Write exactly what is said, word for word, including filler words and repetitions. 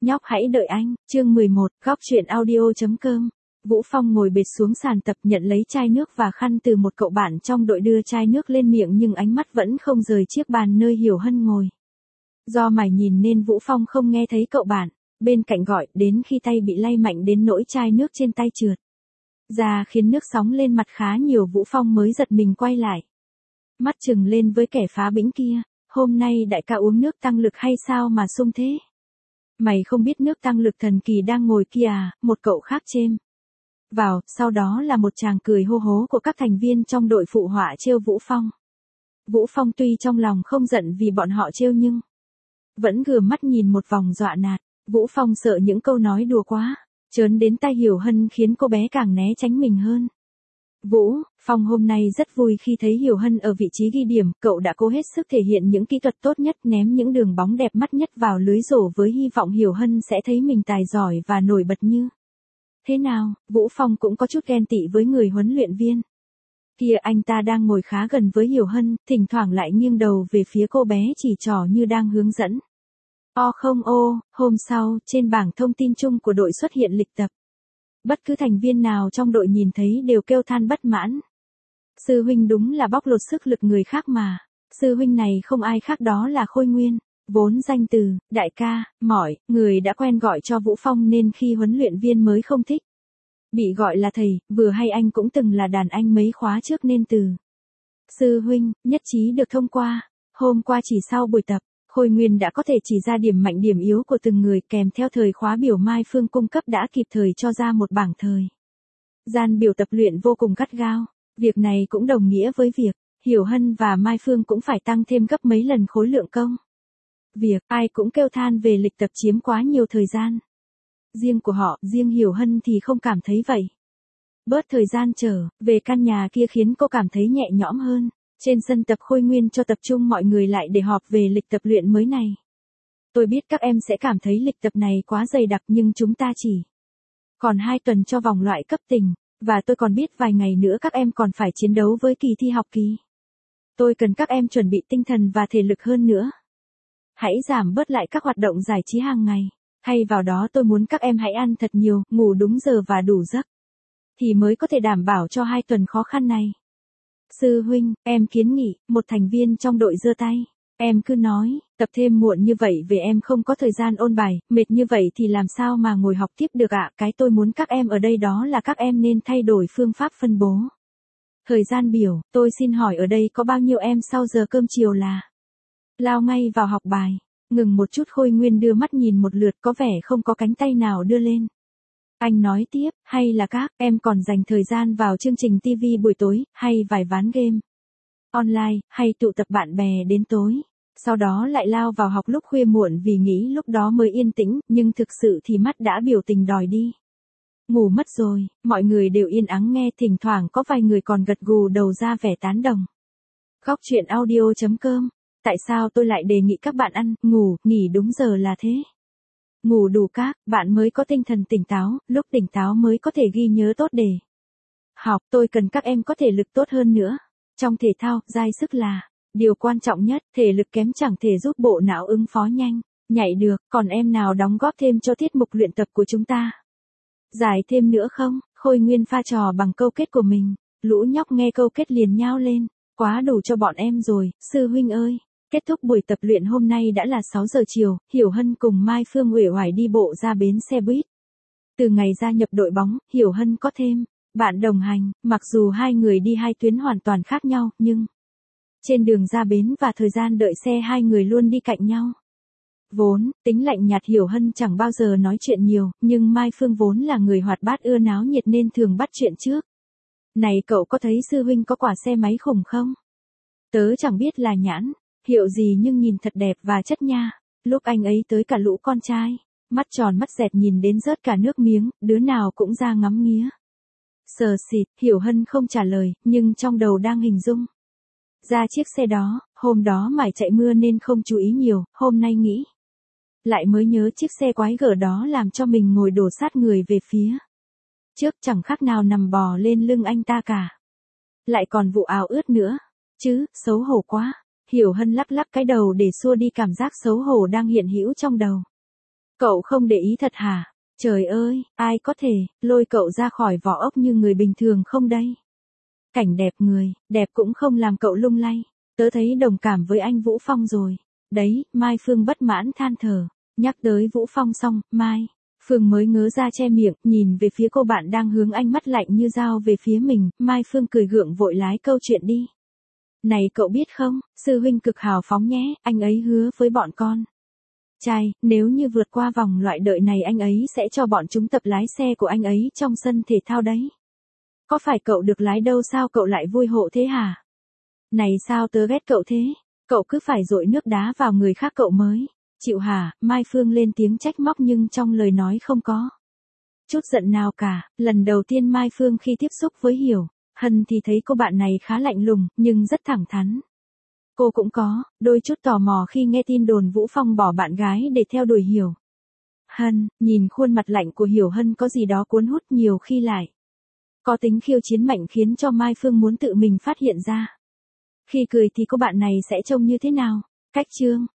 Nhóc hãy đợi anh, chương mười một, góc truyện audio.com. Vũ Phong ngồi bệt xuống sàn tập nhận lấy chai nước và khăn từ một cậu bạn trong đội đưa chai nước lên miệng nhưng ánh mắt vẫn không rời chiếc bàn nơi Hiểu Hân ngồi. Do mải nhìn nên Vũ Phong không nghe thấy cậu bạn, bên cạnh gọi đến khi tay bị lay mạnh đến nỗi chai nước trên tay trượt ra khiến nước sóng lên mặt khá nhiều. Vũ Phong mới giật mình quay lại. Mắt trừng lên với kẻ phá bĩnh kia, hôm nay đại ca uống nước tăng lực hay sao mà sung thế? Mày không biết nước tăng lực thần kỳ đang ngồi kia à, một cậu khác chêm vào, sau đó là một tràng cười hô hố của các thành viên trong đội phụ họa trêu Vũ Phong. Vũ Phong tuy trong lòng không giận vì bọn họ trêu nhưng vẫn gườm mắt nhìn một vòng dọa nạt. Vũ Phong sợ những câu nói đùa quá trớn đến tai Hiểu Hân khiến cô bé càng né tránh mình hơn. Vũ Phong hôm nay rất vui khi thấy Hiểu Hân ở vị trí ghi điểm, cậu đã cố hết sức thể hiện những kỹ thuật tốt nhất, ném những đường bóng đẹp mắt nhất vào lưới rổ với hy vọng Hiểu Hân sẽ thấy mình tài giỏi và nổi bật như thế nào. Vũ Phong cũng có chút ghen tị với người huấn luyện viên kia, anh ta đang ngồi khá gần với Hiểu Hân, thỉnh thoảng lại nghiêng đầu về phía cô bé chỉ trò như đang hướng dẫn. O không ô, hôm sau, trên bảng thông tin chung của đội xuất hiện lịch tập. Bất cứ thành viên nào trong đội nhìn thấy đều kêu than bất mãn. Sư huynh đúng là bóc lột sức lực người khác mà. Sư huynh này không ai khác đó là Khôi Nguyên, vốn danh từ đại ca, mọi người đã quen gọi cho Vũ Phong nên khi huấn luyện viên mới không thích bị gọi là thầy, vừa hay anh cũng từng là đàn anh mấy khóa trước nên từ sư huynh nhất trí được thông qua. Hôm qua chỉ sau buổi tập, Khôi Nguyên đã có thể chỉ ra điểm mạnh điểm yếu của từng người, kèm theo thời khóa biểu Mai Phương cung cấp đã kịp thời cho ra một bảng thời gian biểu tập luyện vô cùng gắt gao. Việc này cũng đồng nghĩa với việc Hiểu Hân và Mai Phương cũng phải tăng thêm gấp mấy lần khối lượng công việc. Ai cũng kêu than về lịch tập chiếm quá nhiều thời gian riêng của họ, riêng Hiểu Hân thì không cảm thấy vậy. Bớt thời gian trở về căn nhà kia khiến cô cảm thấy nhẹ nhõm hơn. Trên sân tập, Khôi Nguyên cho tập trung mọi người lại để họp về lịch tập luyện mới này. Tôi biết các em sẽ cảm thấy lịch tập này quá dày đặc nhưng chúng ta chỉ còn hai tuần cho vòng loại cấp tỉnh, và tôi còn biết vài ngày nữa các em còn phải chiến đấu với kỳ thi học kỳ. Tôi cần các em chuẩn bị tinh thần và thể lực hơn nữa. Hãy giảm bớt lại các hoạt động giải trí hàng ngày. Thay vào đó tôi muốn các em hãy ăn thật nhiều, ngủ đúng giờ và đủ giấc. Thì mới có thể đảm bảo cho hai tuần khó khăn này. Sư huynh, em kiến nghị, một thành viên trong đội giơ tay. Em cứ nói, tập thêm muộn như vậy về em không có thời gian ôn bài, mệt như vậy thì làm sao mà ngồi học tiếp được ạ. Cái tôi muốn các em ở đây đó là các em nên thay đổi phương pháp phân bố thời gian biểu. Tôi xin hỏi ở đây có bao nhiêu em sau giờ cơm chiều là lao ngay vào học bài. Ngừng một chút, Khôi Nguyên đưa mắt nhìn một lượt, có vẻ không có cánh tay nào đưa lên. Anh nói tiếp, hay là các em còn dành thời gian vào chương trình ti vi buổi tối, hay vài ván game online, hay tụ tập bạn bè đến tối. Sau đó lại lao vào học lúc khuya muộn vì nghĩ lúc đó mới yên tĩnh, nhưng thực sự thì mắt đã biểu tình đòi đi ngủ mất rồi. Mọi người đều yên ắng nghe, thỉnh thoảng có vài người còn gật gù đầu ra vẻ tán đồng. Góc truyện audio.com. Tại sao tôi lại đề nghị các bạn ăn, ngủ, nghỉ đúng giờ là thế? Ngủ đủ các bạn mới có tinh thần tỉnh táo, lúc tỉnh táo mới có thể ghi nhớ tốt để học. Tôi cần các em có thể lực tốt hơn nữa. Trong thể thao, dai sức là điều quan trọng nhất, thể lực kém chẳng thể giúp bộ não ứng phó nhanh, nhạy được. Còn em nào đóng góp thêm cho tiết mục luyện tập của chúng ta? Giải thêm nữa không? Khôi Nguyên pha trò bằng câu kết của mình. Lũ nhóc nghe câu kết liền nhao lên. Quá đủ cho bọn em rồi, sư huynh ơi. Kết thúc buổi tập luyện hôm nay đã là sáu giờ chiều, Hiểu Hân cùng Mai Phương uể oải đi bộ ra bến xe buýt. Từ ngày gia nhập đội bóng, Hiểu Hân có thêm bạn đồng hành, mặc dù hai người đi hai tuyến hoàn toàn khác nhau, nhưng trên đường ra bến và thời gian đợi xe hai người luôn đi cạnh nhau. Vốn, tính lạnh nhạt Hiểu Hân chẳng bao giờ nói chuyện nhiều, nhưng Mai Phương vốn là người hoạt bát ưa náo nhiệt nên thường bắt chuyện trước. Này cậu có thấy sư huynh có quả xe máy khủng không? Tớ chẳng biết là nhãn hiệu gì nhưng nhìn thật đẹp và chất nha. Lúc anh ấy tới cả lũ con trai, mắt tròn mắt dẹt nhìn đến rớt cả nước miếng, đứa nào cũng ra ngắm nghía. Sờ xịt, Hiểu Hân không trả lời, nhưng trong đầu đang hình dung ra chiếc xe đó. Hôm đó mải chạy mưa nên không chú ý nhiều, hôm nay nghĩ lại mới nhớ chiếc xe quái gở đó làm cho mình ngồi đổ sát người về phía trước, chẳng khác nào nằm bò lên lưng anh ta cả. Lại còn vụ áo ướt nữa, chứ, xấu hổ quá. Hiểu Hân lắc lắc cái đầu để xua đi cảm giác xấu hổ đang hiện hữu trong đầu. Cậu không để ý thật hả? Trời ơi, ai có thể lôi cậu ra khỏi vỏ ốc như người bình thường không đây? Cảnh đẹp người, đẹp cũng không làm cậu lung lay. Tớ thấy đồng cảm với anh Vũ Phong rồi. Đấy, Mai Phương bất mãn than thở. Nhắc tới Vũ Phong xong, Mai Phương mới ngớ ra che miệng, nhìn về phía cô bạn đang hướng ánh mắt lạnh như dao về phía mình. Mai Phương cười gượng vội lái câu chuyện đi. Này cậu biết không, sư huynh cực hào phóng nhé, anh ấy hứa với bọn con trai, nếu như vượt qua vòng loại đợi này anh ấy sẽ cho bọn chúng tập lái xe của anh ấy trong sân thể thao đấy. Có phải cậu được lái đâu sao cậu lại vui hộ thế hả? Này sao tớ ghét cậu thế? Cậu cứ phải dội nước đá vào người khác cậu mới chịu hả? Mai Phương lên tiếng trách móc nhưng trong lời nói không có chút giận nào cả. Lần đầu tiên Mai Phương khi tiếp xúc với Hiểu Hân thì thấy cô bạn này khá lạnh lùng, nhưng rất thẳng thắn. Cô cũng có đôi chút tò mò khi nghe tin đồn Vũ Phong bỏ bạn gái để theo đuổi Hiểu Hân. Nhìn khuôn mặt lạnh của Hiểu Hân có gì đó cuốn hút, nhiều khi lại có tính khiêu chiến mạnh khiến cho Mai Phương muốn tự mình phát hiện ra. Khi cười thì cô bạn này sẽ trông như thế nào? Cách chương